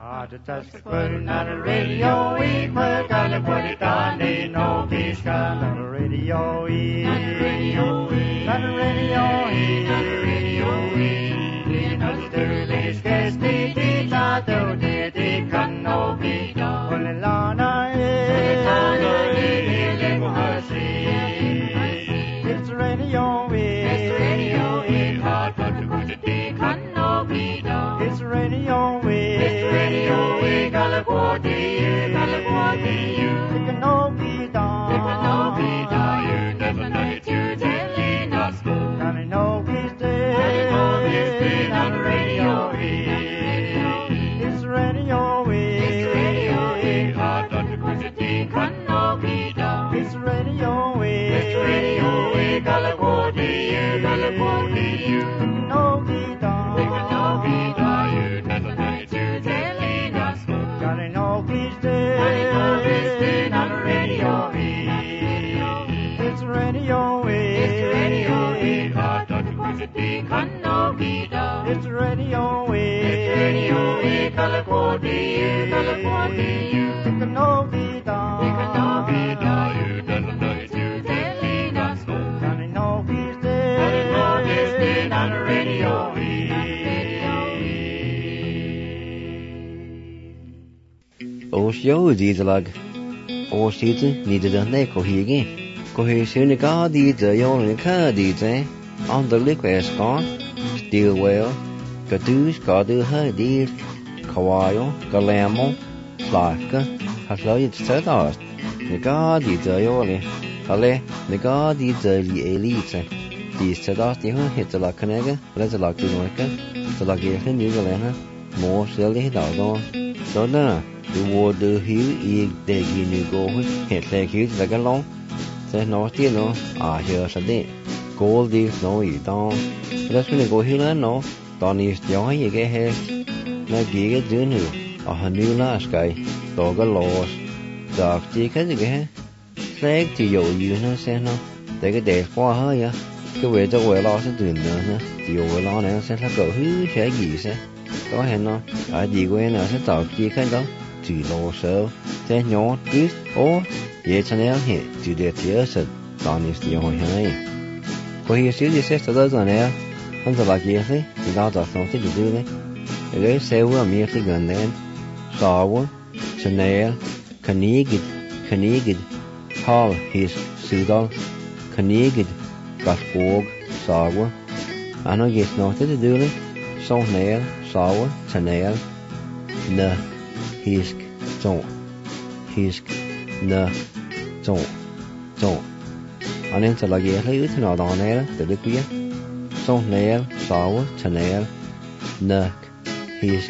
Just put on the radio, we put on the body down, they know we got on the radio, on the radio, on the radio, on the radio, you know the dirty scares me, they can know we don't. When the Lana it's radio, hard but the good they can know we don't. It's radio, California, you can know be done. You never know it, you telling us. Gotta know he's dead on the radio. It's radio, hard but the good they can know be done. It's radio, California, you can know be done. You never know it, you telling us. Gotta know he's dead on the radio. It's radio, hard but the good they can know be done. It's radio, California, you can know be done. You never know it, you telling us. Gotta know he's dead on the radio. Osho dizalag. Oshita needed a neko higi. Cohesionica dita yonica dita. On the liquid scorn. Still well. Caduce, Cadu, her deed. Kawayo, Galamo, Slaka. Hasloyed Stardust. Negadi Dioli. Hale, Negadi Deli Elite. The Stardust, you hit the Lacanega, let the Lacunoca, the Lagation, New Galena, more silly dog. So now. The water hill the guinea go hit like you like a long. Say no, still no. Here's a day. Gold is no, you don't. Let's when you go hill and no. Don't is the only you get here. Now gig do new. A new last guy. Dog a loss. Dog chicken again. Flag to you know, say no. Take a day for her, yeah. Go away the way lost to do the old on and say, go who shall you say? Go ahead no. I dig when I said dog chicken though. To low so, then your this or yet an air here to the tears at Don is the only high. For he still says to those on air, until like yesterday, without us something to do there. They say we're merely gun then. Sour, Chanel, Canigid, Hall, his Sudal, Canigid, Gasborg, Sour. I know it's nothing to do there. So nail, Sour, Chanel, Na. Hisk, na, zon. And into like a little not on air, the liquid. So nail, sour, chanel, nuck, hisk,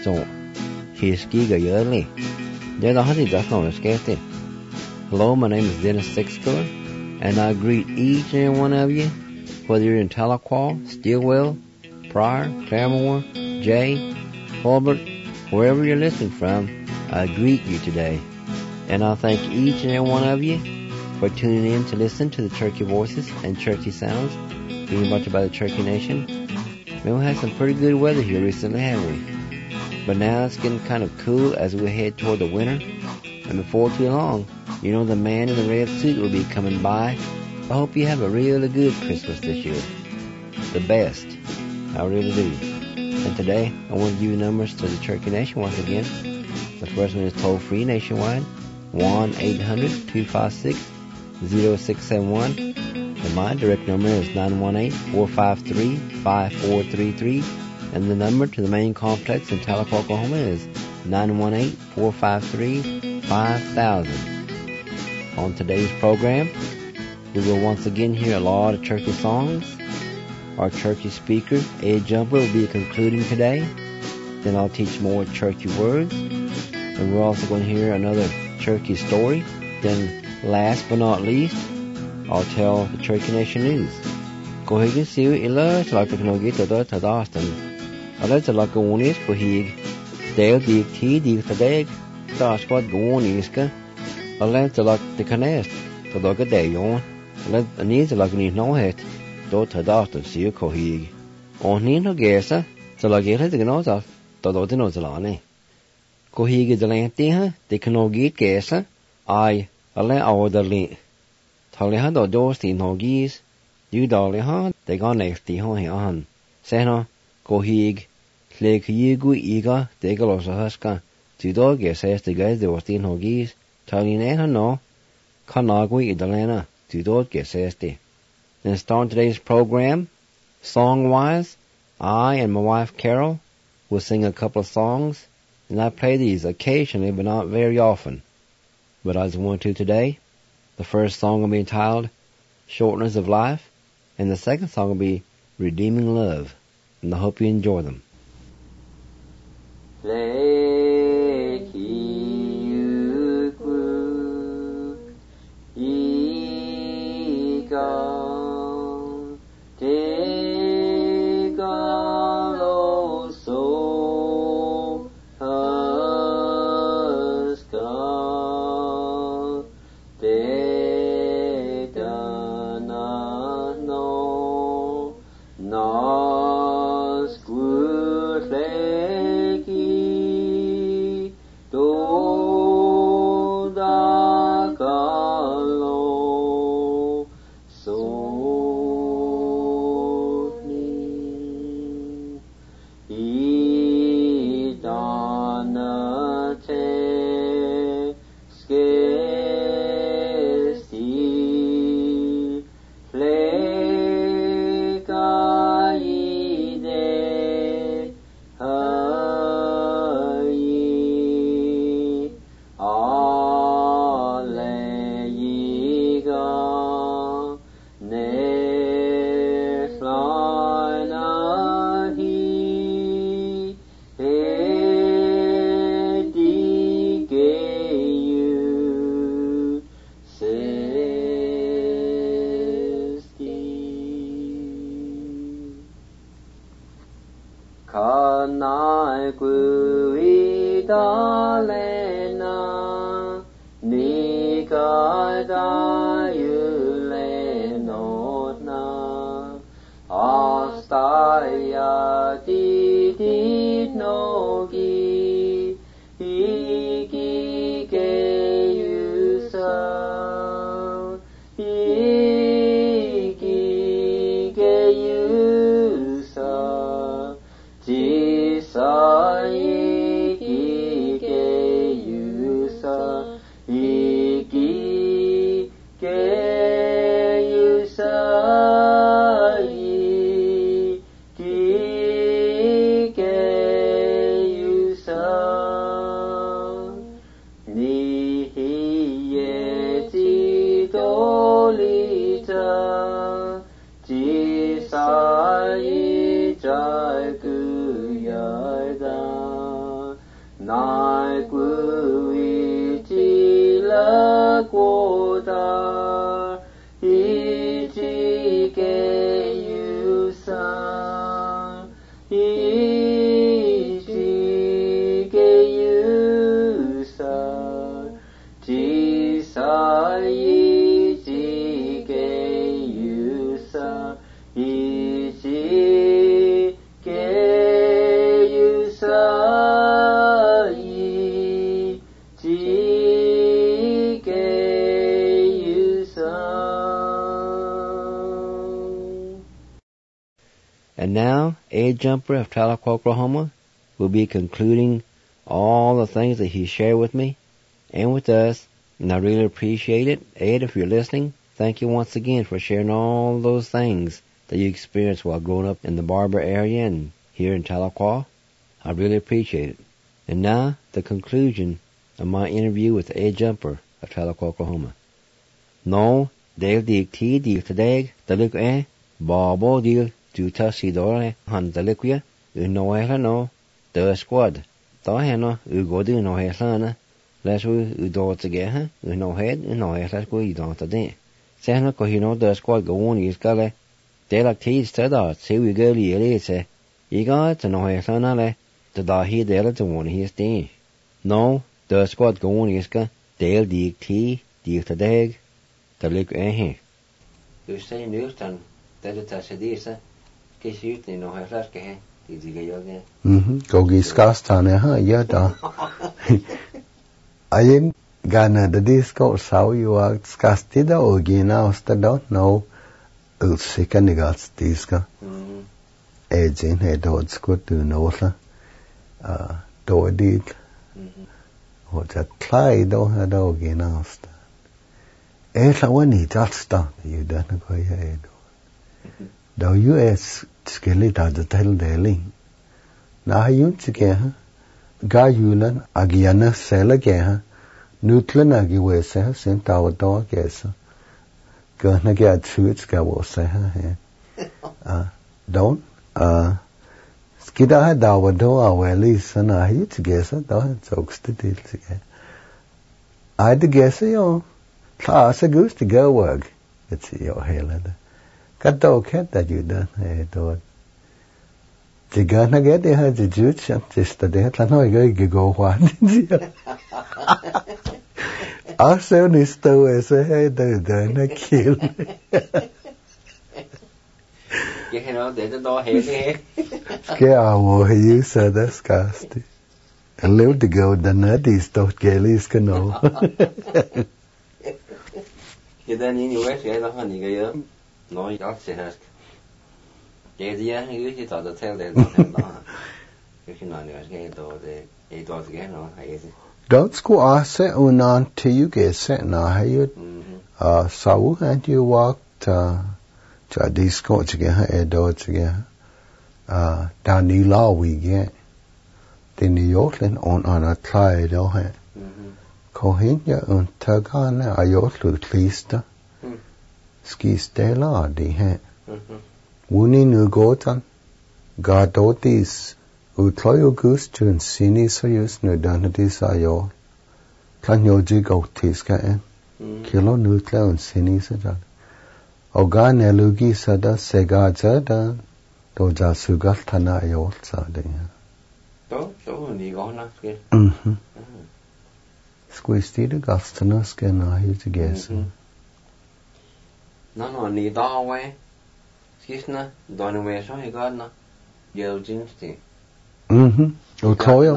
giga yearly. There's a honey just on a skate. Hello, my name is Dennis Sixkiller, and I greet each and every one of you, whether you're in Tahlequah, Stillwell, Pryor, Claremore, Jay, Hulbert, wherever you're listening from, I greet you today. And I thank each and every one of you for tuning in to listen to the Cherokee Voices and Cherokee Sounds being brought to you by the Cherokee Nation. Man, we had some pretty good weather here recently, haven't we? But now it's getting kind of cool as we head toward the winter. And before too long, you know the man in the red suit will be coming by. I hope you have a really good Christmas this year. The best. I really do. And today, I want to give you numbers to the Cherokee Nation once again. The first one is toll-free nationwide, 1-800-256-0671. And my direct number is 918-453-5433. And the number to the main complex in Tahlequah, Oklahoma is 918-453-5000. On today's program, we will once again hear a lot of Cherokee songs. Our Cherokee speaker, Ed Jumper, will be concluding today. Then I'll teach more Cherokee words. And we're also going to hear another Cherokee story. Then, last but not least, I'll tell the Cherokee Nation news. Go ahead and see what you learn, like the Knogi to the Tadastan. I let the like go on is for he. Dale dig tea dig the dag. That's what go on is. I let the like the canest. The dog a day on. I let the needs like need no head. Då Tadastan see you kohig. On Nino Gesa, the like it the gnota. The Dotino Zalani. Kohige de lente, de knogit gesa, ai, alle ouderli. Taliha do dosti nogis, du daliha, de ganekti han. Sena, kohig, lekigu iga, de galosa haska, du dog gesas de guys dosti nogis, talineta no, kanagui idalena, du dog gesas de. Then start today's program, song-wise. I and my wife Carol will sing a couple of songs, and I play these occasionally, but not very often. But I just want to today. The first song will be entitled Shortness of Life, and the second song will be Redeeming Love, and I hope you enjoy them. And now, Ed Jumper of Tahlequah, Oklahoma, will be concluding all the things that he shared with me and with us, and I really appreciate it. Ed, if you're listening, thank you once again for sharing all those things that you experienced while growing up in the Barber area and here in Tahlequah. I really appreciate it. And now, the conclusion of my interview with Ed Jumper of Tahlequah, Oklahoma. No, Dale Dig T Dig Tadeg, Daluk Babo Dil, Juta Sidore, Han Daliquia, Unoela no, the squad. Tahena, Ugodu no Heslana, Lesu Udotageha, Uno Head, Uno Heslasco Udonta. Sehna Kohino, the squad go on is gale. Delak T Stada, see we go Elise. Iga to no Heslana le, the Dahi Dela to one his day. No, the squad go on is ga, Dale Dig T Dig Tadeg, Dalic Du say news dan, dat het as Kedisa, kies uit in nog Heslaske, Easy yoga. Gogi skastane ha yada. I am gana the disco sao you are skastida or gina osta don't know. Ulsikanigas diska. Ejin hedod good to know la. Do did. What a clay do had gina osta. Esa wani jasta you don't go ahead. Though you as skeleta the tell daily. Na yun sige ga yulan agiana sela ge nutlan agi wese sen taw do gesa ga na ge truth ga wose ha don't skida ha daw do aweli sana hi gesa do jokes to deal sige I the gesa yo class a goose to go work it's your hela kat do ket that you done do the gana get they had the juice just the day la no go one also ni sto ese hey the na kill You know they don't head I you said that's casty a little to go the nutty stuff gellies can know You then anyway say the honey go no you don't say that you thought to tell them you can not get the does again or don't school ask unan till you get set na you so and you walked to a disco again a dodge again down the law we get the New Yorkland on a try do he kohin ya un tagana ayot lutlista ski stella di he Wuni nu gotan, gadotis, utloyo gustun sini soyus nu danatis ayo, kanyoji gotis ka kilo nutle un sini sada. Oga nelugi sada sega jada, doja sugal tana ayo sada. So ni gona ske. Squisty de gastana ske na hi to guess. No, ni da way. Kisna, don't wear so he got na. Yellow jeans tea. Utloyo.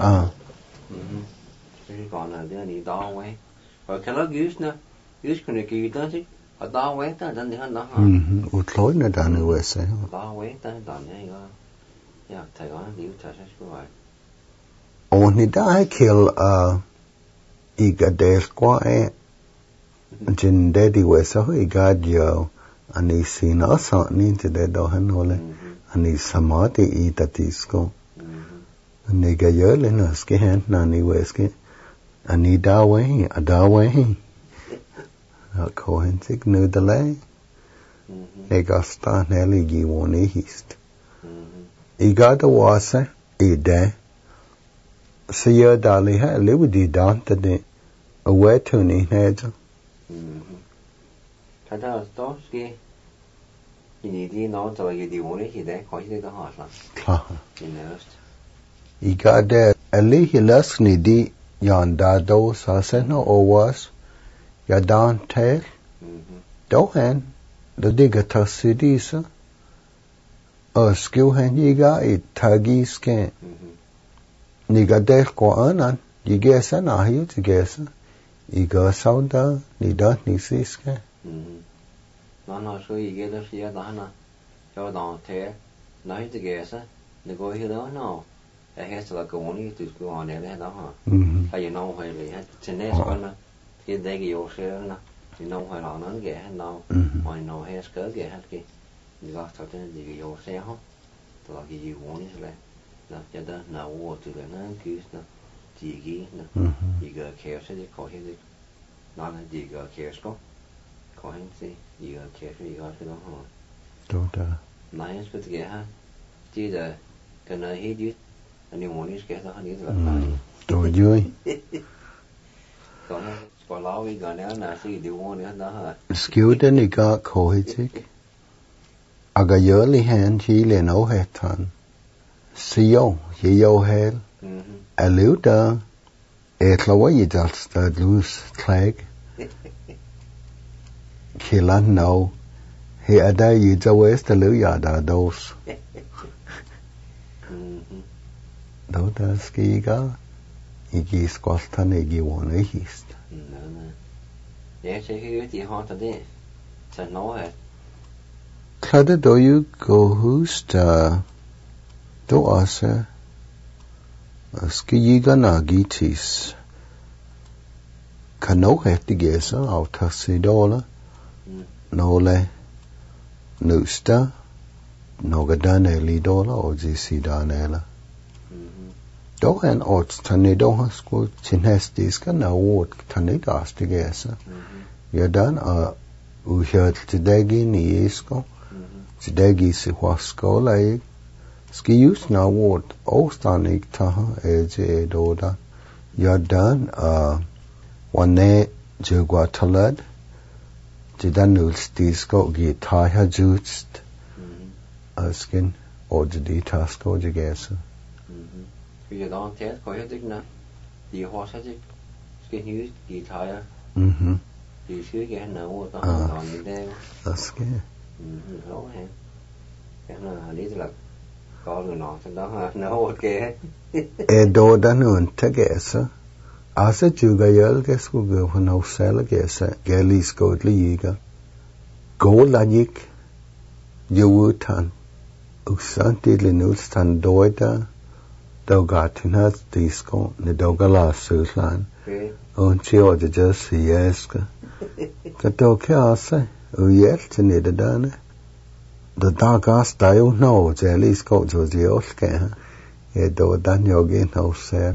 He's gone there, need down way. Or can I use na? Use can you dance it? A down way, then the hand. Utloyo na done with say. Down way, then done there. Yeah, take on you touch us go right. Only die kill Iga del qua Jin daddy was so he got yo. Ani sina sa ni te de do hanole ani samati I tatisko ani ga yele na ske han na ni weske ani da we a ko hen sig nu de le ne ga sta neli gi woni hist I ga da wasa I de se yo dali ha le di dan te de a we to ni neja Kada ski di no to you di woni hi de ko hi de ha la. I got there ali hilas ni di yan da do sa se no o was ya dan te do hen the diga ta sidisa a skill hen yi ga I tagi scan ni ga de ko anan yi gesa na hi to gesa I ga sounda ni da ni siska No, so you get us here, Dana. Go down there. Now he's the guess. The go here, no. I has to like only to go on there, huh? You know where they had to nest one. Get they your share, you know where on get now. I know has go get happy. You got to tell your share, huh? To like you want is like, not yet, now what to the non goose, no. Jiggy, no. You got care, said it, call him. Not a digger care score. Có hình gì giờ kể cái gọi cái đó hả? Đúng đó. Nãy cái gì ha? Chỉ là cái này hết dứt, anh em muốn cái đó hết là phải. Rồi vui. Còn lão cái cái này là gì điều muốn cái đó hả? Skill đến đi cả khó hết chứ. Aga nhớ li han chỉ lên nấu hết thằng. Siêu, siêu hết. Liu đó. Lâu gì đó là loose flag. Kilan no, he ada yi zawes the liu ya da dos. Då där skiga igi skoltan igi one hist. Jag säger ut I hatar det. Så nå här. Klade då ju gå hust då alltså skiga nagitis. Kan nog häftig gäsa av tassidola. Nole nusta några daneli dollar och gisi danela. Då en åt tanne då har sko kinestiska na åt tanne gasti gäsa. Jag dan uhört tidegi ni isko. Tidegi si huaskola I. Ski just na åt ostanik taha eje doda. Jag dan One jugwatalad jidanul stisko gitaha just askin ojdi tasko jigesa. Vì đó thế có hết tích nữa. Thì họ sẽ cái như gitaha. Thì xứ cái nào đó còn như thế. Aske. Đó hả. Cái là lý là có người nọ trên đó nó ok. Edo danun tegesa. Asa juga yel kesku go hono sel gesa gelis go liga. Go lagik yutan. Uksanti linus tan doida. Dogatinat disco ne dogala suslan. Onchio de just yeska. Katoke asa uyel tinida dane. The dagas dayo no jelis go josiolke. Edo dan yogi no sel.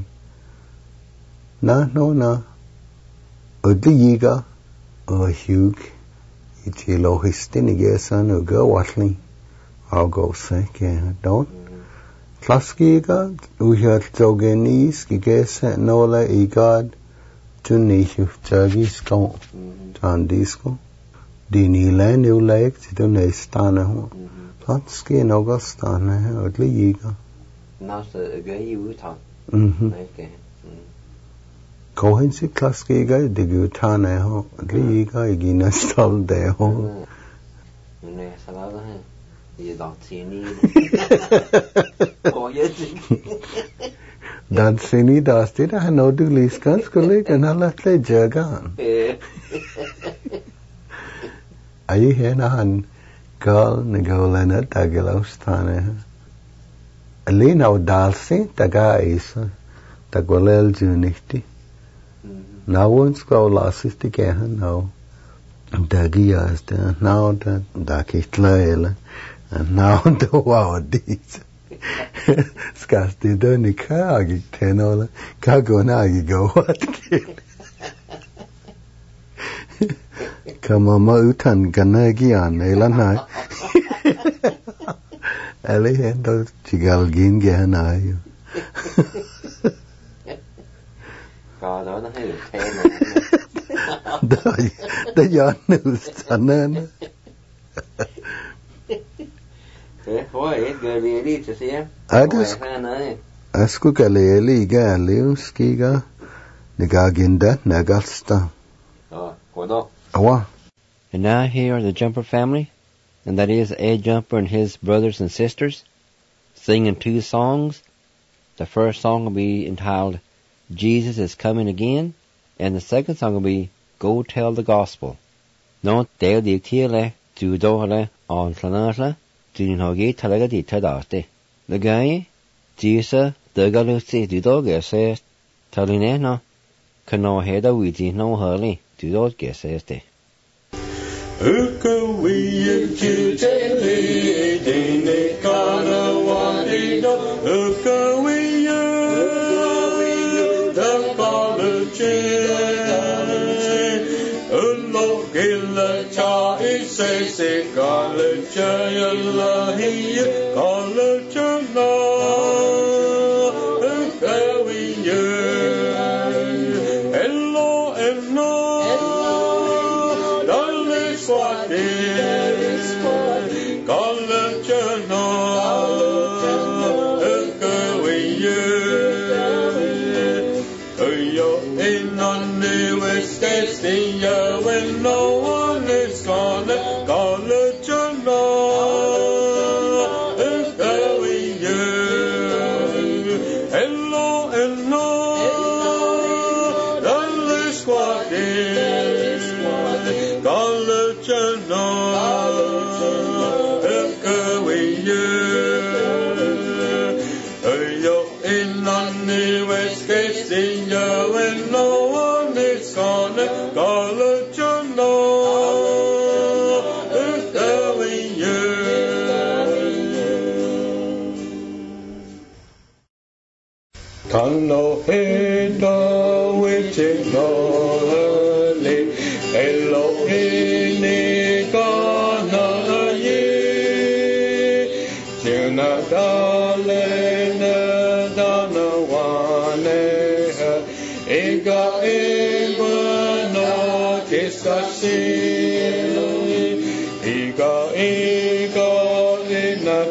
Na. Udliga hug itilo histinigesan uga watling. I'll go say don't. Klaskiga uhert jogenis gigesa nola igad tunihu jagisko tandisko. Dini len ulek tidune stana ho. Platski nogastana udliga. Nasta gay utan. Okay. Kohensi klaskiga digutane ho liga igina stal de ho. Ne salada hai. Ye datsini. Oh yes. Datsini dasti da no du liskans kole kanala tle jagan. Ayi hena han gal negolena tagelostane. Alina udalsi taga isa tagolel junihti. Now once go last is the gahan now. Dagias there now that dakitlaela and now the wow these. Skasti doni kagi tenola kagonagi go what kid. Kamama utan ganagian elanai. Ali hendo chigalgin gahanayo. Đó nó hay được thêm Đó gió nữ sẵn nên Thế thôi ít gửi về đi cho xem Asku kaleli ga liuski ga Nagaginda nagasta Awa. And now here are the Jumper family, and that is Ed Jumper and his brothers and sisters singing two songs. The first song will be entitled Jesus is Coming Again, and the second song will be Go Tell the Gospel. No, they'll dictate to do on Flanasla, to Nogi Talagati Tadaste. The guy, Jesus, the Galusi, the dog, says, Talineno, can no head of wheaty, no hurly, to dog, says they. Innan West Castillo and no one is gonna college you know is telling you. Kano hendo which ignore Elohim gonna ye Juna dalena dana wane Ega ega no kisasi Ega ina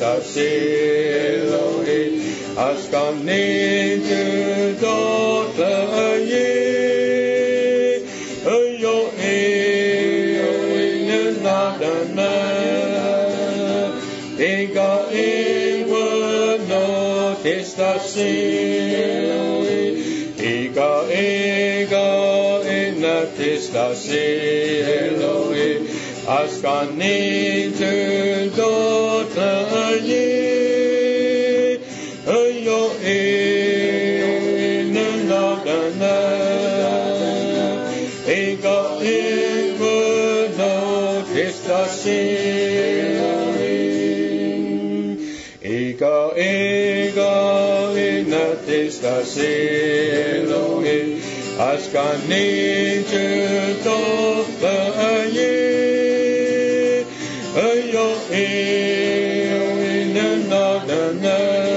kisasi Ascani to daughter ye, yo in nadana, ega no testasi, ega in testasi, Eloi, Ascani to daughter ye. Yo in nadana, ega no testasi, ega in testasi, Elohim, Ascani to daughter ye, yo in nadana.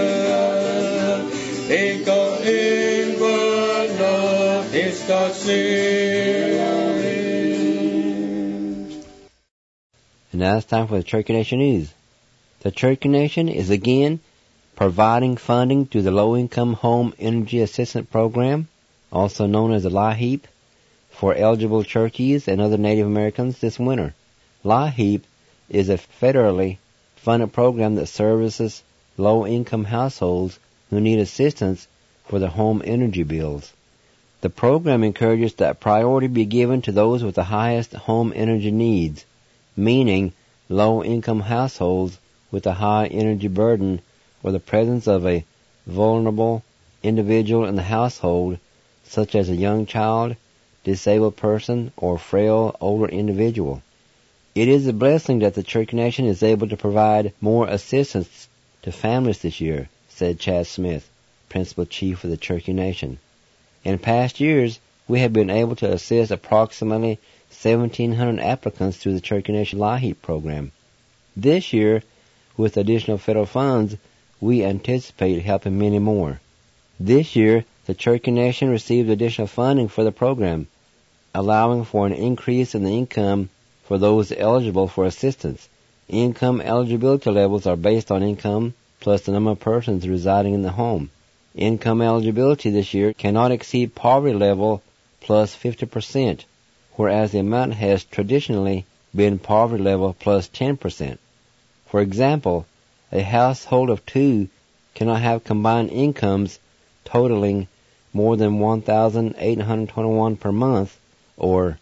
And now it's time for the Cherokee Nation News. The Cherokee Nation is again providing funding to the Low-Income Home Energy Assistance Program, also known as the LIHEAP, for eligible Cherokees and other Native Americans this winter. LIHEAP is a federally funded program that services low-income households who need assistance for their home energy bills. The program encourages that priority be given to those with the highest home energy needs, meaning low-income households with a high energy burden or the presence of a vulnerable individual in the household, such as a young child, disabled person, or frail older individual. It is a blessing that the Cherokee Nation is able to provide more assistance to families this year, said Chad Smith, Principal Chief of the Cherokee Nation. In past years, we have been able to assist approximately 1,700 applicants through the Cherokee Nation LIHEAP program. This year, with additional federal funds, we anticipate helping many more. This year, the Cherokee Nation received additional funding for the program, allowing for an increase in the income for those eligible for assistance. Income eligibility levels are based on income plus the number of persons residing in the home. Income eligibility this year cannot exceed poverty level plus 50%, whereas the amount has traditionally been poverty level plus 10%. For example, a household of two cannot have combined incomes totaling more than $1,821 per month or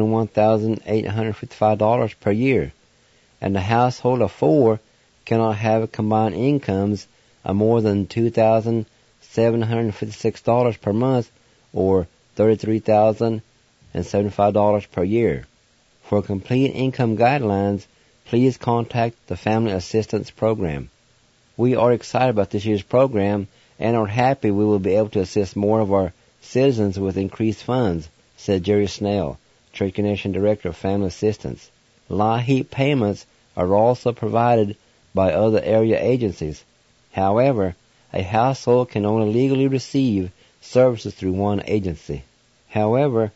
$21,855 per year, and a household of four cannot have combined incomes of more than $2,756 per month or $33,075 per year. For complete income guidelines, please contact the Family Assistance Program. We are excited about this year's program and are happy we will be able to assist more of our citizens with increased funds, said Jerry Snell, Cherokee Nation Director of Family Assistance. LIHEAP payments are also provided by other area agencies. However, a household can only legally receive services through one agency. To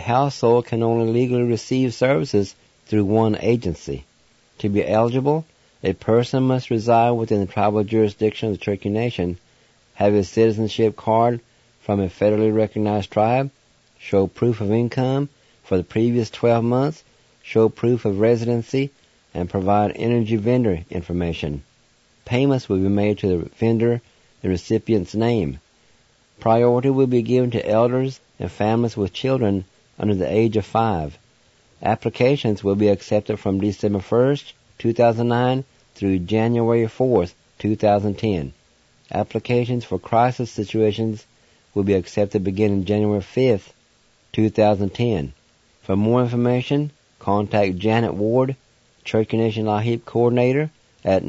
be eligible, a person must reside within the tribal jurisdiction of the Cherokee Nation, have a citizenship card from a federally recognized tribe, show proof of income for the previous 12 months, show proof of residency, and provide energy vendor information. Payments will be made to the vendor, the recipient's name. Priority will be given to elders and families with children under the age of 5. Applications will be accepted from December 1st, 2009 through January 4th, 2010. Applications for crisis situations will be accepted beginning January 5th, 2010. For more information, contact Janet Ward, Church Connection LaHeap Coordinator, at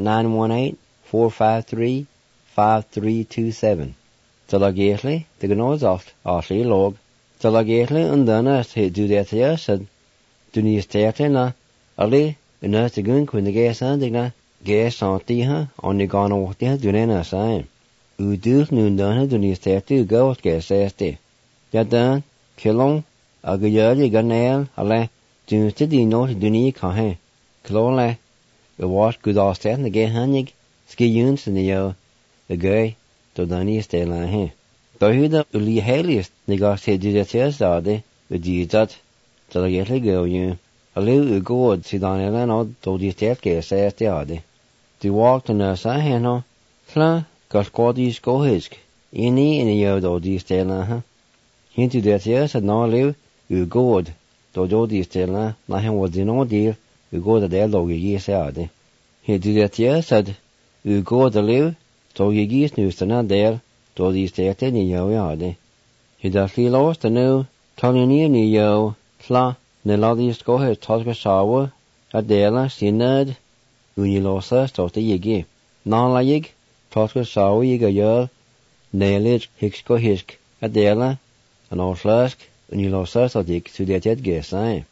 918-453-5327. Talagatli, the Gnozoft, Ashley Log. Talagatli undana se do that said, Dunia Stertina, Ali, and us the gun when the gas andigna, gas on tiha, on the gone over tiha, dunena sign. Udu nundana Dunia Stertu go gas esti. Yadan, Kilon, Agayali Ganel, Ale, Dunstidi not Dunia Kahe. Klole, the wash good all stat, the gay hanig, ski yuns in the yo, the gay, to Dani stela he. Dohuda uli heliest, the gas head do that yesterday, with the that, till I get go you. A little good, see Daniel and all, to the stat gas yesterday. The walk to nurse I heno, Fla, got quadis go hisk, any in the yo do the stela ha. Hinto that yes, and now live, you good, to do the stela, nothing was the no deal. You go to the log ye said. He did that yes said you go to live, so ye geese news to not there, to these state in your yard. He does feel lost to know, telling you near yo, fla, ne lodis go his tosca shower, a dela, sinad, when you lost us to the yigi. Non la yig, tosca shower yiga yer, nailage, hicks go hisk, a dela, an old flask, when you lost us to the jet guess,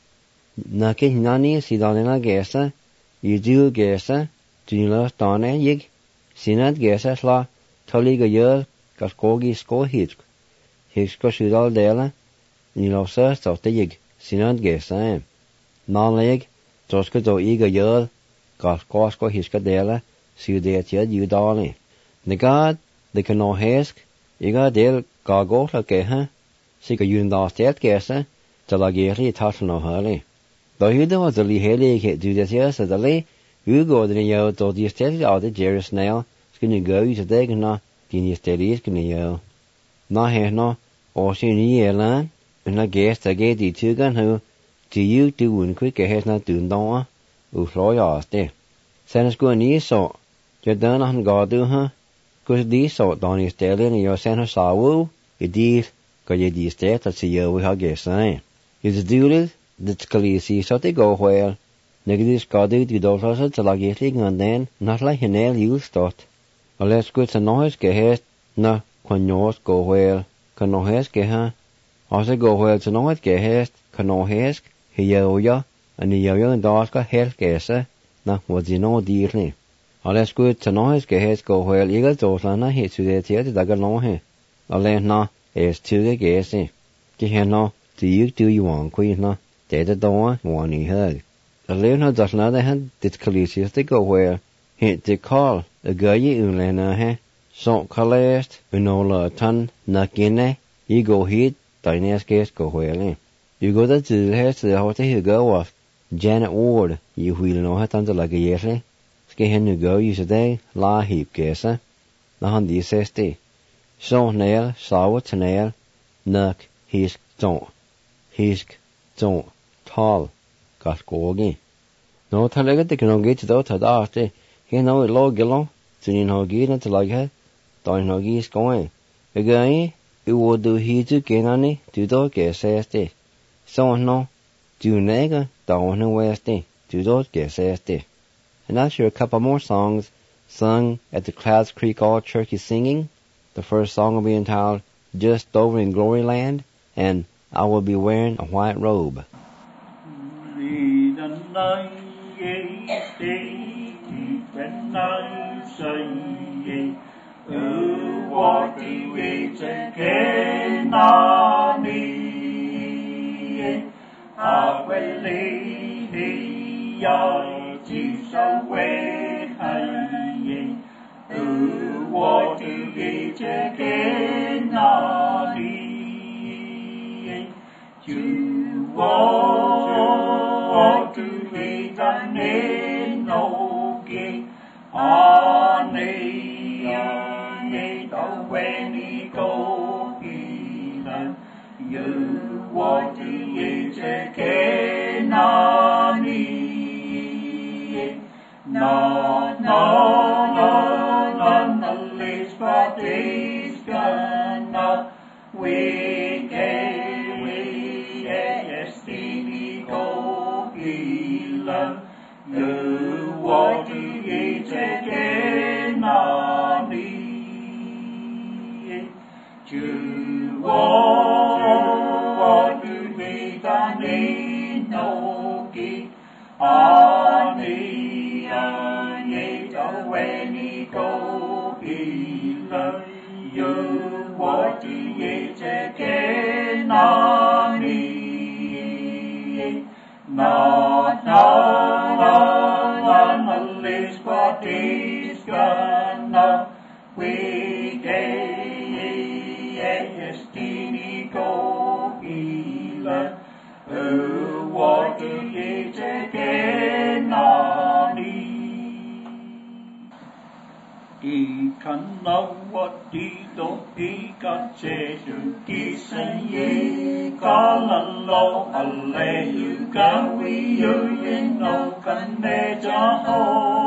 Naki nani si danena gesa, you do gesa, do you last dane yig, sinad gesa sla, toliga yer, kaskogi sko hitk. Hisko shudal dela, you know sust of the yig, sinad gesa. Non leg, toska do iga yer, kaskosko hiska dela, si det yed you dali. Negad, the cano hesk, iga del gagotla geha, sika yun dastet gesa, talageri tasno hurley. Though you do the Liheli do this yes at the lay, you go to the yo to the steady out the Jerry Snail, skinny go you to dig na, dini steady skinny yo. Na he no, or she ni lan, and I guess the gate the two gun who, do you do one quick ahead not doing doa, who flow yours there. Send us go ni so, you're done on God do her, cause these sort down your steady and your send her saw, you did, cause you did state that see you we have guess saying. Is it do Dit kalisi so they go where negative skadu the dolphins to lagetting and then not like an nail you start. Unless good to noise gehest na quan yours go where can no hesk geha. Also go where to know it gehest can no hesk he ya and the yo and daska hesk gesa na was you know dearly. Unless good to noise gehest go where eagle doslana hit to the theatre daga no he. Unless na is to the gesi. Geheno do you want queen na. Data door, one he heard. The Leonard does not have this collisions to go where. Hit the call, a guy ulena he. So calest, unola ton, nakine, you go hit, dines case go where. You go to the head to the hotel you go off. Janet Ward, you wheel no hat under like a yearly. Skin you go, you today, la heap guessa. Nahan di sesti. So nail, sour to nail, nuck, hisk, don't. Hisk, don't. Tall, got gogi. No talaga de can get to that after he know it log gillo, soon no get until like her, don't know he's going. Again, it would do he to genani, to dog get sesti. So no, do nega, don't know westy, to dog get sesti. And after a couple more songs sung at the Clouds Creek All Church singing, the first song will be entitled Just Over in Glory Land, and I Will Be Wearing a White Robe. I when I say, what do we again? I will leave your teeth away. What do we again? You want to be done in no gate. When he go even, you want to eat again. No, the least patiskana wike estini kohila nuwati itekenani juwatu nitani noki ani weni kohila yuwati itekenani not analyst patiskana wike estini kohila uwati itekenani ikanawati do ikachehu kisenye kalalo alehu kawiyu yeno kanejaho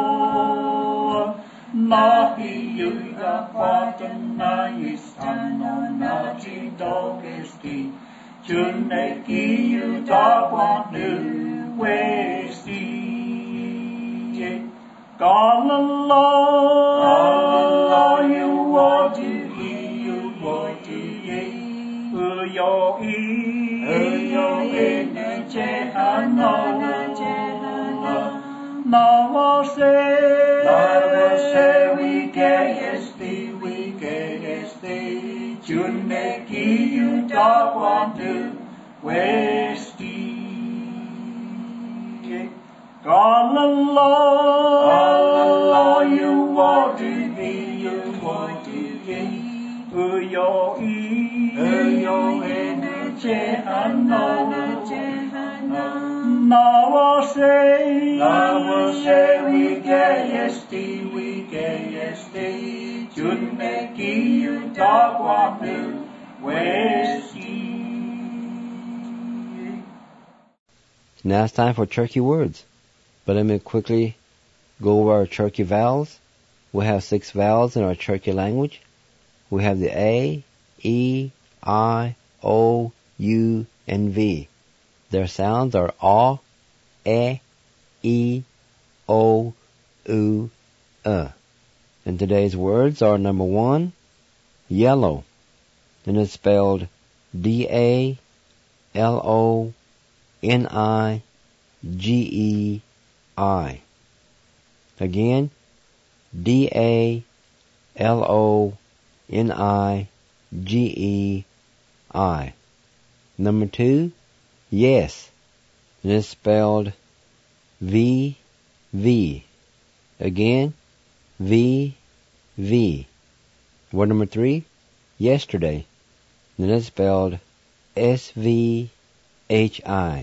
nahiyu yapatana istano nachidokeski juneki yudawanu westi Kalala, you want to ye, uyo in Jehana, Navase, we gayesti, Juneki, you don't want to westi. Kalala, you want to be, uyo in Jehana, Navase, we gayesti, Juneki, you don't want to westi. Now it's time for Cherokee words. But let me quickly go over our Cherokee vowels. We have 6 vowels in our Cherokee language. We have the A, E, I, O, U, and V. Their sounds are A, E, O, U, And today's words are number 1, yellow. And it's spelled D-A-L-O-N-I-G-E-I. Again, D-A-L-O-N-I-G-E-I. Number 2, yes. And it's spelled V-V. Again, V-V. Word number 3, yesterday. And it's spelled S-V-H-I.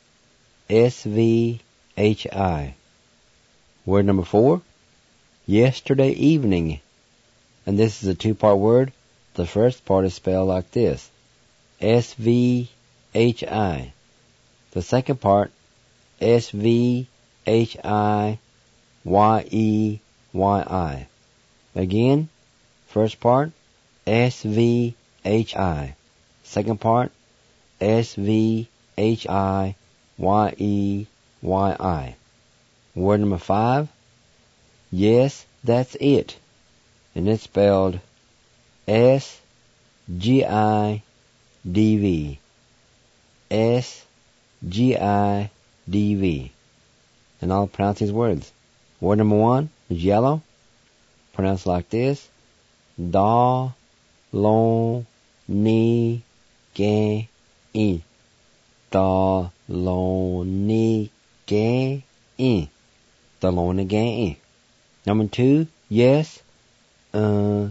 S-V-H-I. Word number 4, yesterday evening. And this is a 2-part word. The first part is spelled like this, S-V-H-I. The second part, S-V-H-I-Y-E-Y-I. Again, first part, S-V-H-I. Second part, S-V-H-I-Y-E-Y-I. Word number 5, yes, that's it. And it's spelled S-G-I-D-V. S-G-I-D-V. And I'll pronounce these words. Word number 1 is yellow. Pronounced like this, Da-Lo-Ni-Ge-I. Da-Lo-Ni-Ge-I. Da-Lo-Ni-Ge-I. Number 2, yes, Word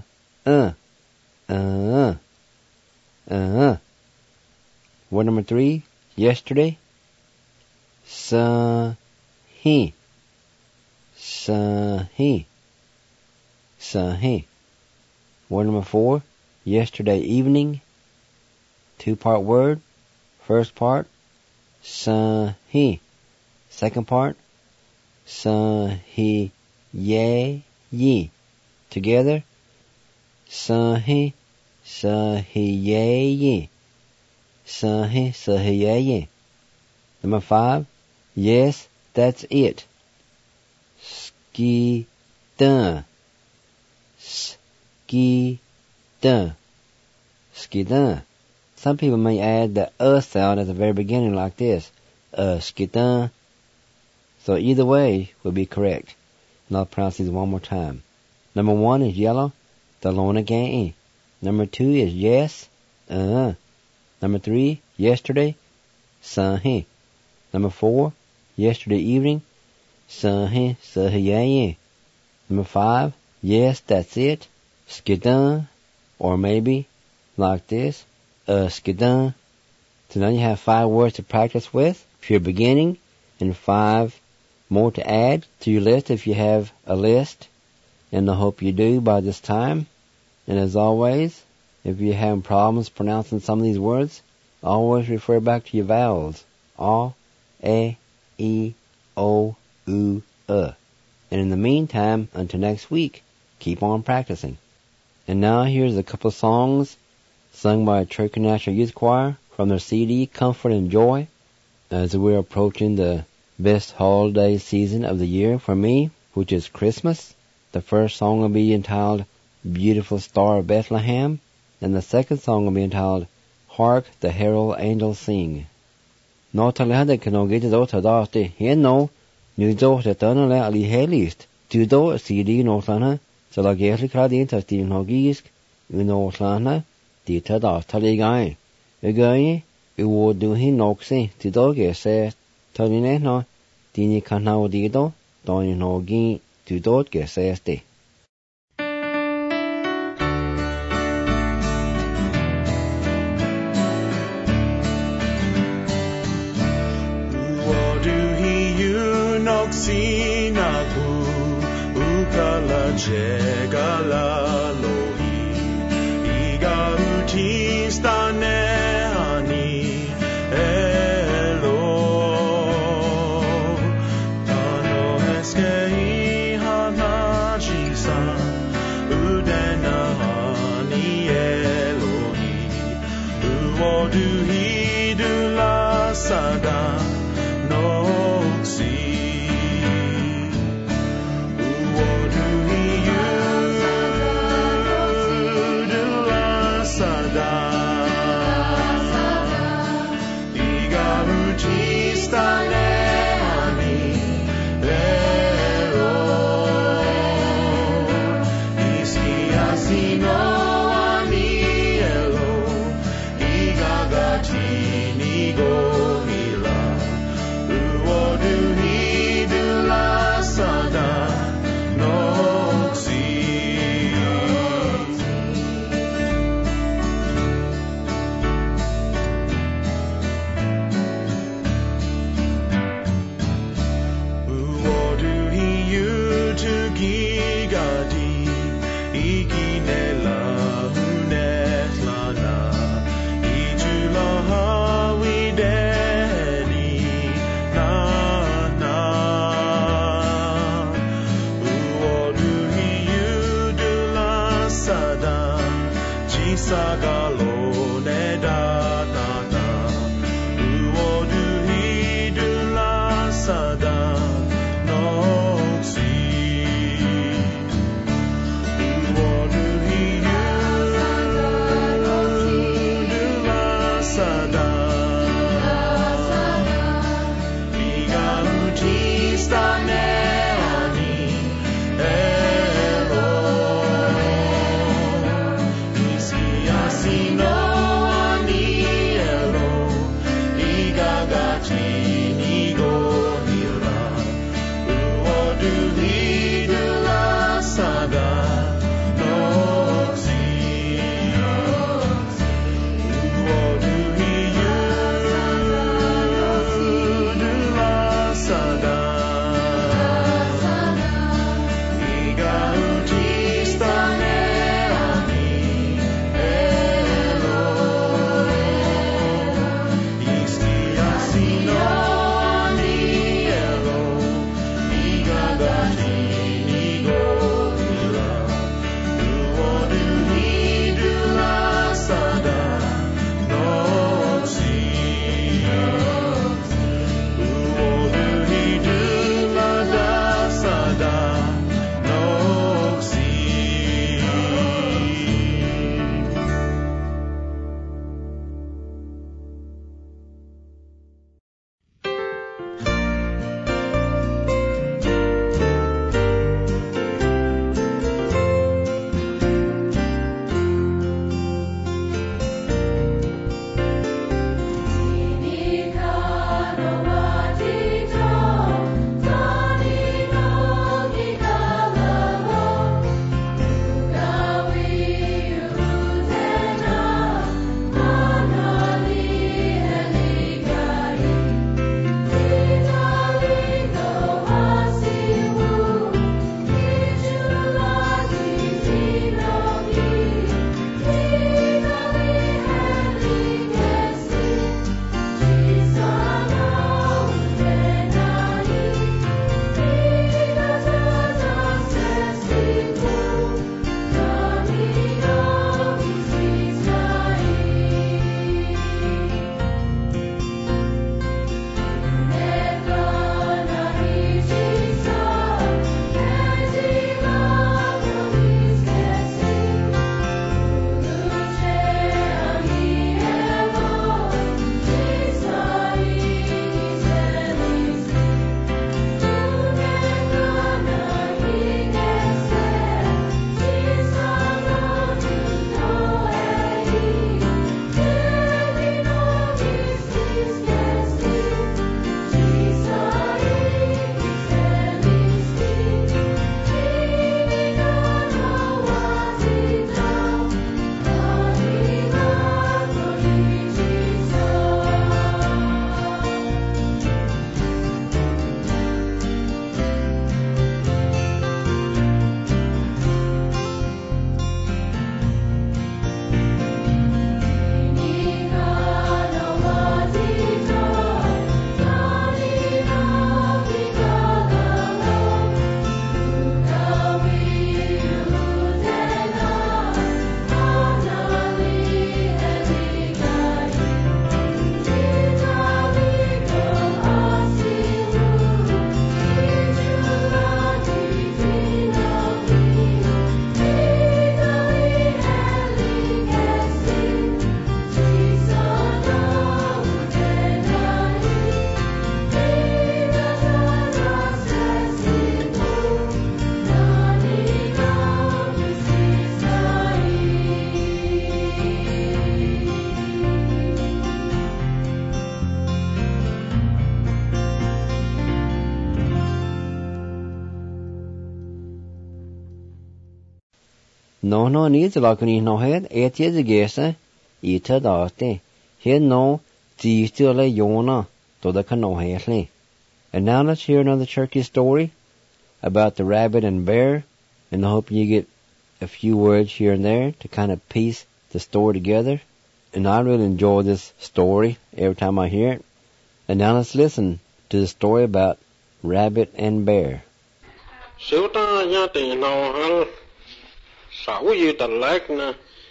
number 3, yesterday, Sa-Hi. Sa-Hi. Sa-Hi. Word number 4, yesterday evening, 2-part word. First part, Sa-Hi. Second part, Sa-Hi-Ye-Yi. Together, Sahi, sahiye. Sahi, sahiye. Number 5. Yes, that's it. Skidun. Skidun. Skidun. Some people may add the sound at the very beginning like this. Skidun. So either way will be correct. And I'll pronounce these one more time. Number 1 is yellow. Talona gain. Number 2 is yes. Number 3, yesterday. Sahi. Number 4, yesterday evening. Sahi, sahiye. Number 5, yes, that's it. Skidun. Or maybe like this. Skidun. So now you have 5 words to practice with if you're beginning, and 5 more to add to your list if you have a list. And I hope you do by this time. And as always, if you're having problems pronouncing some of these words, always refer back to your vowels. A, E, O, U, And in the meantime, until next week, keep on practicing. And now here's a couple of songs sung by Cherokee National Youth Choir from their CD, Comfort and Joy. As we're approaching the best holiday season of the year for me, which is Christmas. The first song will be entitled Beautiful Star of Bethlehem, and the second song will be entitled Hark the Herald Angels Sing. Nó ta lẽ để nó ghi cho ta đó thì hiện nó như cho ta tới nó lại hay list từ đó CD nó sana so la ghi ra đi ta tin nó ghi nó sana thì ta đó ta đi gai gai wo du hin nó xe từ đó ghi xe ta đi nè nó thì ni khả nào đi đó tôi nó ghi từ đó ghi xe đi. Sinaku ukala chegala lohi iga utista nehani elo tano eske hana jisa udena hani elohi uodu hidula sada no Sagalo ne da da da uodu hidula sada no si uodu hidula sada iga utista neani Sino ani no needs like any no head, 8 years ago, eat it out there. Here no, tea still a yona, to the canoe headly. And now let's hear another turkey story about the rabbit and bear, and I hope you get a few words here and there to kind of piece the story together. And I really enjoy this story every time I hear it. And now let's listen to the story about rabbit and bear. Nếu ta nhớ tình nào hả, sao như ta lách nè,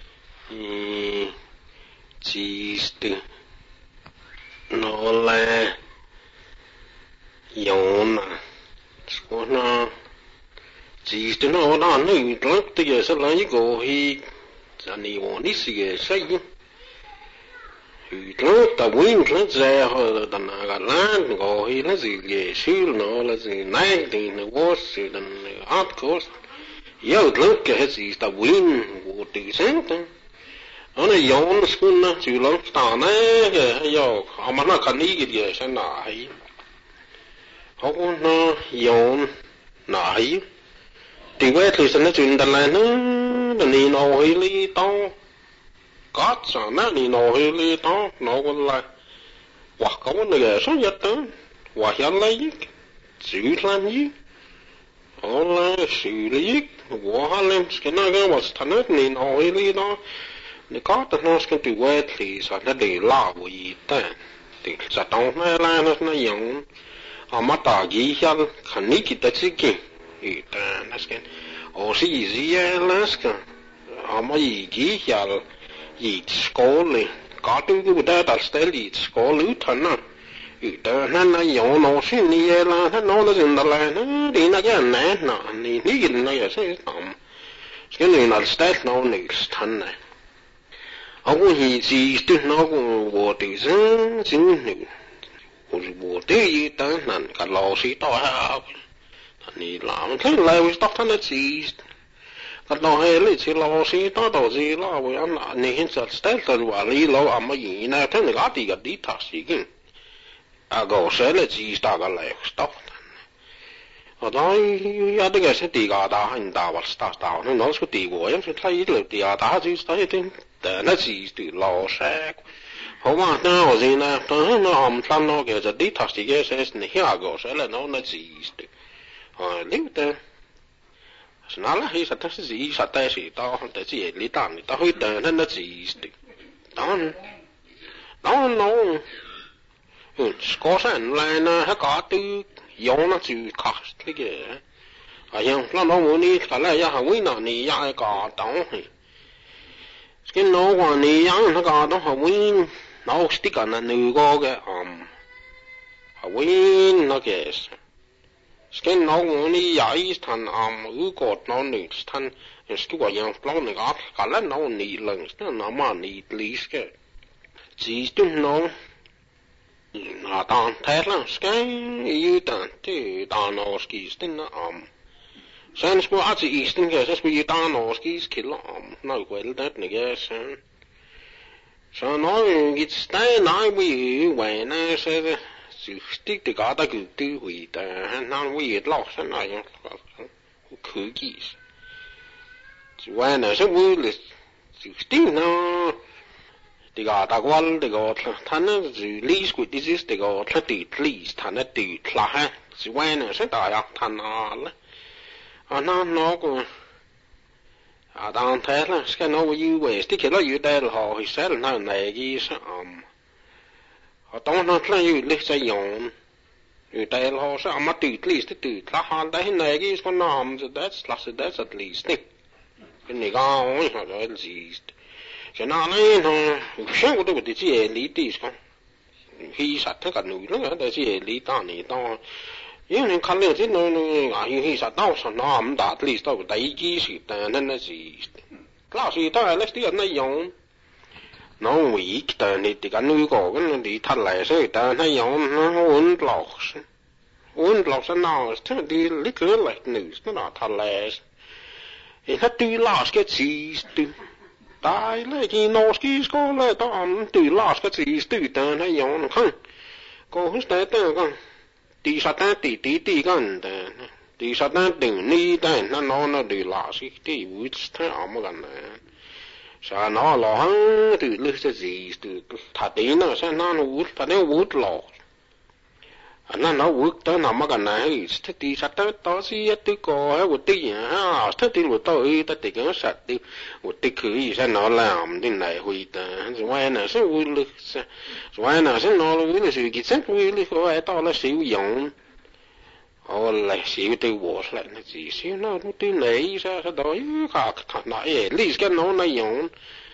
chỉ từ nó là yona, có nó chỉ từ nó đã nuôi lắm, từ giờ sẽ lấy cái gì, anh đi mua đi xí cái gì, lắm ta quên lắm giờ họ ta nói cái lan cái gì là gì cái xíu nó là gì này thì nó có sự là art course, yêu lắm cái gì ta quên vô tự sáng ta. Nó này yona school na chú lắm ta này cái yêu, mà nó cần ý cái gì sẽ nãy, họ cũng nó yona nãy, thì vậy thì sẽ nó chuyện ta lại nó đi nào hay đi tao, có sao nó đi nào hay đi tao, nó còn là, hoặc có cái này số nhất đó, hoặc hiện lấy, xử làm gì, họ là xử lý, hoặc làm cái nào cái mà thành hết đi nào hay đi đó. Nếu có thì nó sẽ từ quê thì sẽ nó để lao với ta, thì sẽ trong này là nó dùng, mà ta ghi ra khẩn ní kita chỉ thì ta nó sẽ, gì là sẽ, mà ghi ra gì school có từ cái bữa ta sẽ đi school lưu thần à, thì ta nó dùng nó xin đi là nó dừng lại nó đi nó cái này nó ní cái này sẽ tạm, cái này là start nó này thần này. Họ cũng chỉ từ nó cũng vô tự dưng chính nữa, vô tự gì ta năn cả lò xí to ha, này làm thế lại với tóc thanh chỉ, cả lò hay lấy chỉ lò xí to đầu gì lo với anh này hiện giờ style từ vào lý lò à mà gì này thế này cái đi thắt xí kinh, gò sẽ là chỉ ta cái lại tóc, ở đó ya cái cái sẽ đi cái ta hành ta và start ta nó sẽ đi qua em sẽ thấy được đi ta chỉ thấy thế. Nó chỉ từ lò xe, họ mà nó gì nè, nó hầm tan nó kêu đi thắt xí cái sẽ hiểu cái sẽ là nó chỉ từ, nếu thế, nó là hay thật gì thật đấy thì tao để chỉ lý tạm tao hơi đỡ nó chỉ từ, nó có sản lại nè, hay có từ dùng nó chỉ khác cái gì, nó muốn đi cái này ya hàng nào này ya có đóng cái nó quan này nó có đó họ win nó stick ở nơi cái họ win nó cái cái nó quan này giải thành cột nó nỉ thành cái quả yang plong này cả là nó nỉ lần nó mà nỉ lý cái chỉ tu nó tàn thế là cái như tàn thì tàn nó cái nó sen sko ati istin ke ses bi ta no skis kilo no well that nige sen so no git stay na bi we na se stick the gata gu tu hui ta na we it lost na yo ku gis when na se we le stick no the gata wal the got tan zu li squid this the got the please tan the tla ha when na se ta ya tan na nó cũng đang thế là cái nó như vậy thì cái nó như đây là họ sẽ là nó này gì sao họ tông nó là như lịch sử用như đây là họ sẽ mà từ least từ là họ đây này gì con nó that's at least cái này cái họ nói gì cái nào này nó sáng của tôi thì chỉ lý tí con khi sát thế cả núi nó là chỉ lý ta này to因为看了这那有啥道上那么大的历史到第一季是的那是老师当然那是那样那唯的你这个女个跟你他来说的那样那温老师那这的那个来女那他来他对老师个知识大了ที่โนสกี้ก็เลยต้องตื่นลาสก็สิตื่นแต่那样看ก็是แต่ก็ตีกันแต่ตี thì sao ta đừng ni ta nó đi là gì thì vui thế ở mà gần này sao nó lo từ lúc cái gì từ thà tí nó sao nó vui thà nó vui lo nó vui tới nào mà gần này thì sao tới đó gì tôi có hay một tí à thế thì một tôi ta thì cái sạch thì một tí cứ sao nó làm thế này huy ta rồi nó sẽ vui lực rồi nó sẽ nó vui là sự kiện vui lực rồi tao là sử dụng lại xíu từ bỏ lại là gì xíu nó từ lấy ra cái đó cả nó lý cái nó dùng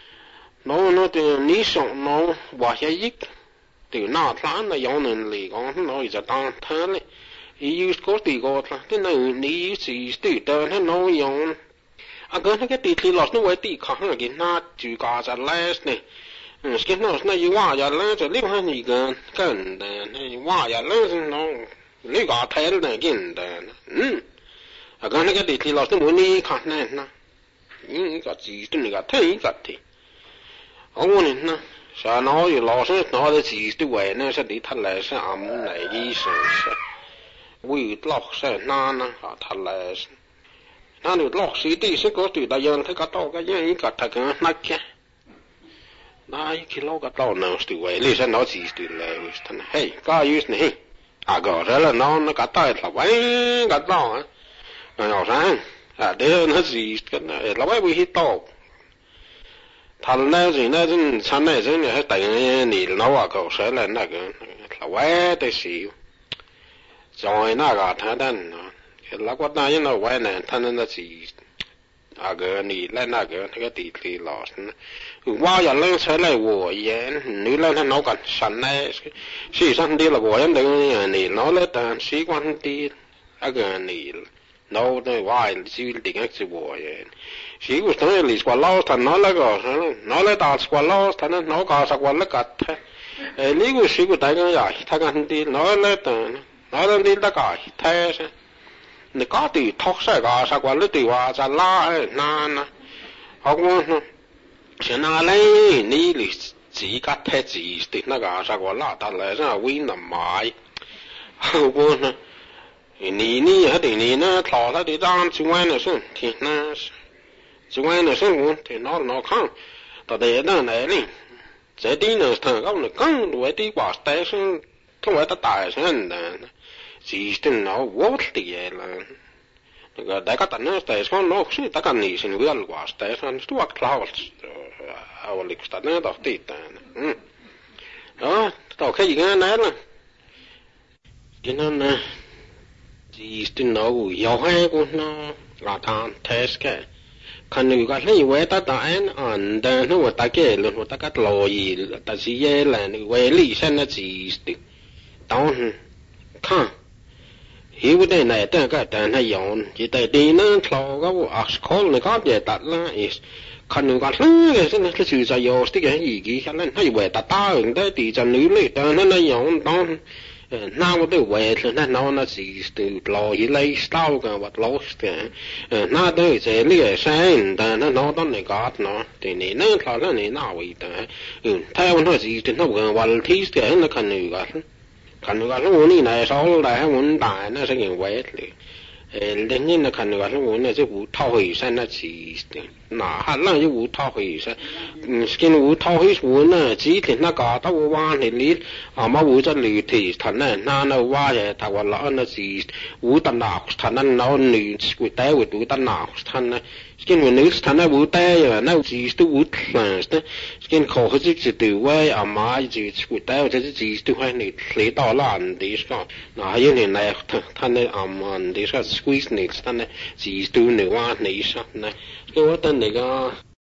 nó từ ní sống nó bỏ cái gì từ nào thán là dùng nên lì con nó giờ tăng thế này ý có từ gọi là cái này ní gì từ đó nó dùng cái thì lọt nó vậy thì khác là cái na chữ cả ra less này cái nó như hoa ra less rồi liên hệ gì gần này hoa ra less nó lấy cả thay là cái này cái thì lọt nó muốn đi khác này na cái gì tôi này cái thay cái thì ông này na sao nóอยู่ลอซะnó là gì tôi vậy nó sẽ đi thật là sẽ ẩm này gì sẽ vui lọt sẽ na thật là nó được lọt xí thì sẽ có từ đại dương thấy cái to cái gì cái thật cái nát kia này cái lô cái to nào tôi vậy lý sẽ nó gì tôi lại thằng hey cái gì này cái đó là nó cái to là vậy cái to nó sang để nó gì cái này là vậy bị to thằng này gì này trên sáng này trên này tại này nó cái sẽ là cái là vậy để xíu rồi nó cái thằng đó là quát này nó vậy này thằng nó gì cái này là cái tí lọt qua giờ lên sẽ là của vậy nếu lên nó còn sẵn này sĩ sẵn đi là của em được này nó lên tàn sĩ quan đi cái này nó vài chỉ định cái gì vậy sĩ của nó là qua lâu thằng nó là cái nó là tao qua lâu thằng nó có sao qua là cái lý của sĩ của đại cái gì thằng đi nó lên tàn nó lên đi là cái thế nó có từ thóc sai cái sao qua là từ hoa ra lá na không现在嘞，你哩自家睇自的那个啥个拉达来上为那买，我呢，你还得你呢，淘他的当去玩的是，天那是，去玩的是我天那看，到底那来哩，这地呢他搞那更多的话，但是他为他大声的，自的那我的了。大家等呢，但是講攞先，大家你先會了啩，但是都話klauvat，我哋嗰陣呢到地單，到開而家呢啦，今日呢，只係攞有係個呢，拉單 test 嘅，看你個呢位大單安，但係我大家了，我大家留意，但是也來你為理先呢只係，當看。hiểu đây này ta cái đàn hay dọn chỉ tại đi nó thầu cái call này có về tạt là khăn người ta cái sự giải dò cái gì gì khăn lên hay về tạt ta người ta thì cho nữ lấy ta nó dọn đó nào có được về thì nó chỉ từ lò gì lấy style cái vật lố cái nào tới sẽ lấy sáng ta nó đó này có nó thì này nó thầu nó này nào vậy ta theo nó gì thì nó gần vật thi cái nó khăn người ta khăn người ta muốn này sau này muốn đại nó sẽ nhiều vậy đương nhiên là khăn người ta muốn là cái vụ thao hủy sang nó chỉ nã hạt là cái vụ thao hủy sang cái vụ thao hủy muốn là chỉ thì nó có tao qua thì lý mà vụ cho lì thì thằng này nó qua vậy thằng qua lỡ nó chỉ vụ tận nào thằng nó lì quỳ té quỳ tụi tận nào thằng này cái người nữ thằng này vụ té rồi nó chỉ tu vụ là cái khổ hết chỉ từ quay mà chỉ quỳ té rồi chỉ tu hay này lấy tao là anh đi sao nó như này thằng này anh đi sao squeeze này thằng này chỉ tu này qua này sao này cái what tên này cái.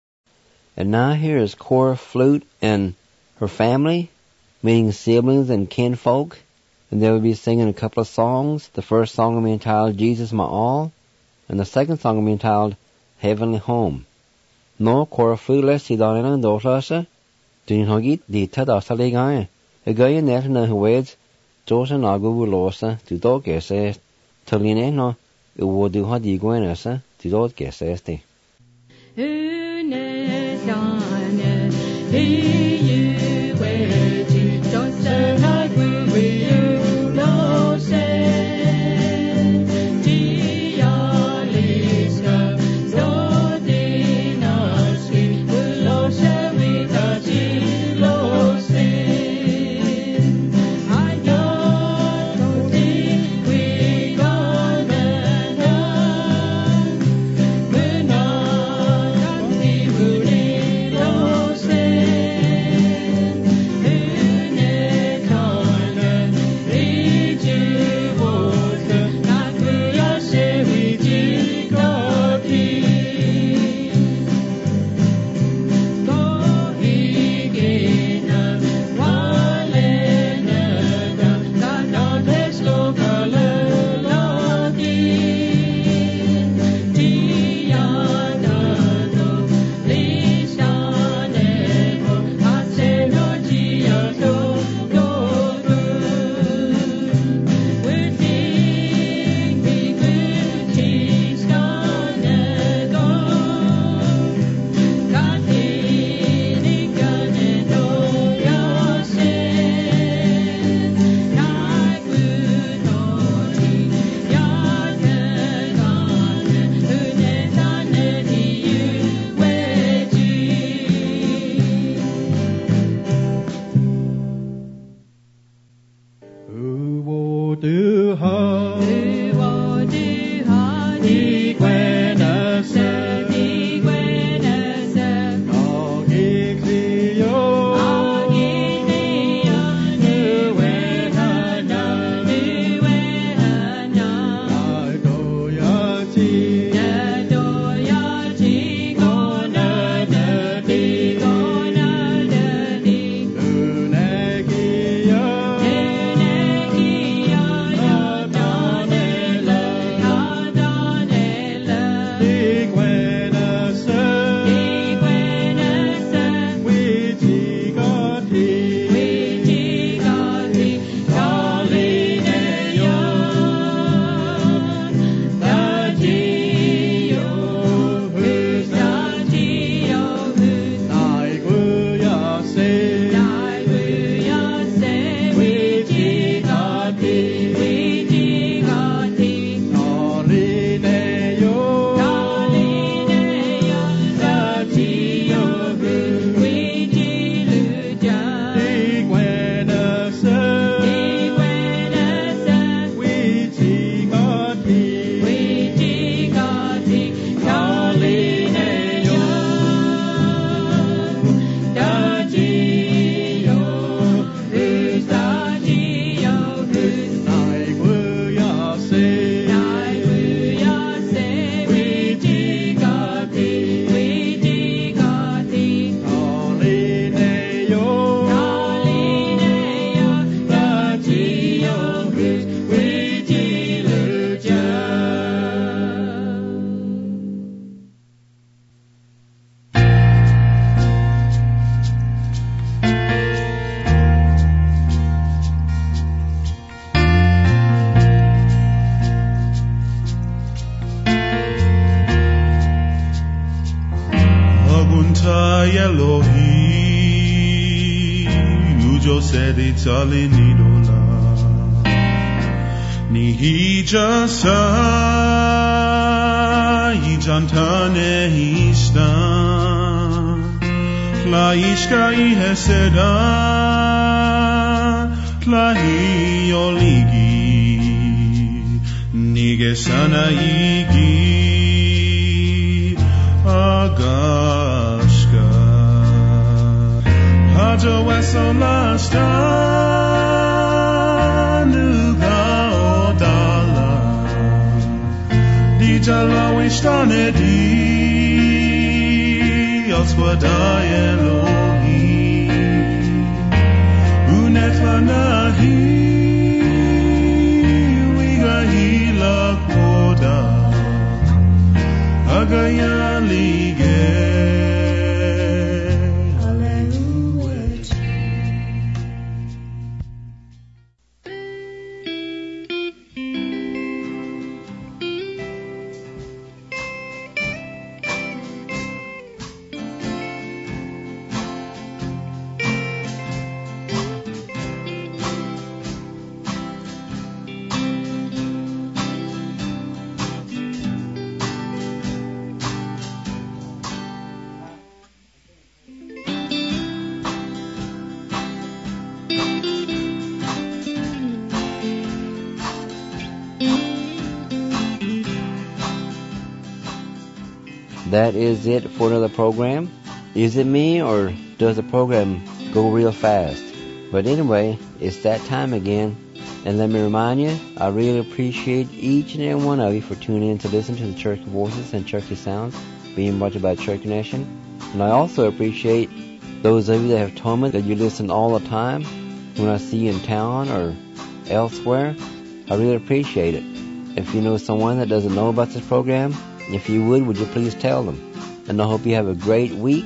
And now here is Cora Flute and her family, meaning siblings and kinfolk, and they will be singing a couple of songs. The first song will be entitled Jesus My All, and the second song will be entitled Heavenly Home. No Cora Flute let's see down in the door, do you know it? The ted off the guy. A guy in there who waits, George and I go with Losa to dog guess it. Till you know, it would do how do you go in us, to dog guess it. Jesus Jose di tali nidola ni hija sa ijantane hista la ishka iheseda la hioligi nige sana igi agashka hajo weso lasta nuga odala di jala wishtane di oswada elohi unetfanahi wiga hila koda agaya lige That is it for another program. Is it me, or does the program go real fast? But anyway, it's that time again. And let me remind you, I really appreciate each and every one of you for tuning in to listen to the Church Voices and Churchy Sounds being brought to you by Church Nation. And I also appreciate those of you that have told me that you listen all the time when I see you in town or elsewhere. I really appreciate it. If you know someone that doesn't know about this program, if you would you please tell them? And I hope you have a great week.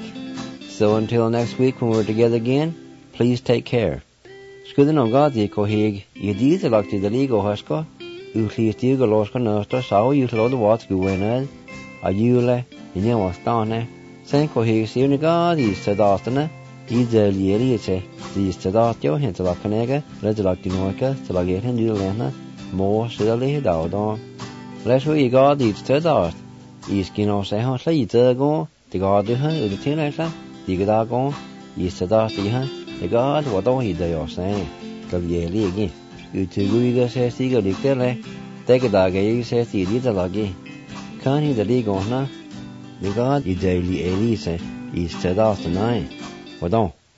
So until next week when we're together again, please take care. Skudden om gadi ko hig I diese lagti de ligo haska. Uklisti go loska nasta sao you lo the wat guenad. Ayule in your stane. Sen ko hig siuni gadi sedastana. Diese lierice. These sedatio hent la kanega. Let the lagti noika to la get hindu lena. More silly dawdon. Let's we gadi sedast. Iskino se han slite gå. Det går du har ut till nästa. Det går gå. I sedat I har. Det går vad då I det jag säger. Det blir ligi. Utuguiga se stiga likele. Det går jag se stiga det lagi. Kan I det ligga na. Det går I daily elise. I sedat nej. Vad då?